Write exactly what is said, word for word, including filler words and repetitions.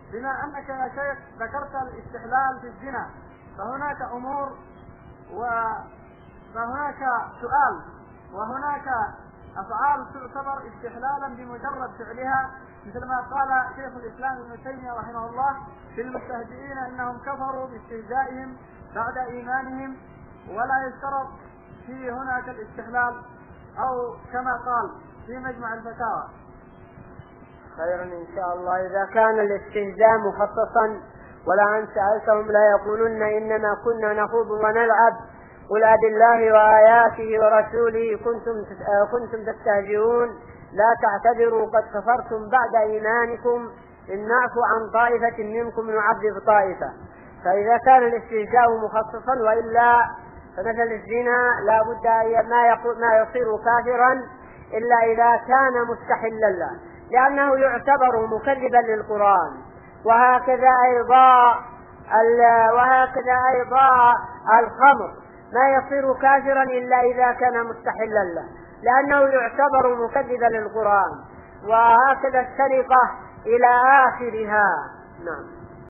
بما أنك يا شيخ ذكرت الاستحلال في الزنا، فهناك أمور وهناك سؤال، وهناك أفعال تعتبر استحلالا بمجرد فعلها، مثل ما قال شيخ الإسلام ابن تيمية رحمه الله في المستهزئين إنهم كفروا باستهزائهم بعد إيمانهم، ولا يشترط في هناك الاستحلال، أو كما قال في مجمع الفتاوى. خيرا إن شاء الله. إذا كان الاستهزاء مخصصا ولا أن سألتهم لا يقولون إنما كنا نخوض ونلعب، قل أبالله وآياته ورسوله كنتم كنتم تستهزئون لا تعتذروا قد كفرتم بعد إيمانكم إن نعفو عن طائفة منكم نعذب طائفة. فإذا كان الاستهزاء مخصصا، وإلا فمثل الزنا لا بد ما يصير كافرا إلا إذا كان مستحلا له، لأنه يعتبر مكذبا للقرآن. وهكذا أيضا وهكذا أيضا الخمر ما يصير كافرا إلا إذا كان مستحلا له، لأنه يعتبر مكذبا للقرآن. وهكذا السرقة إلى آخرها. نعم.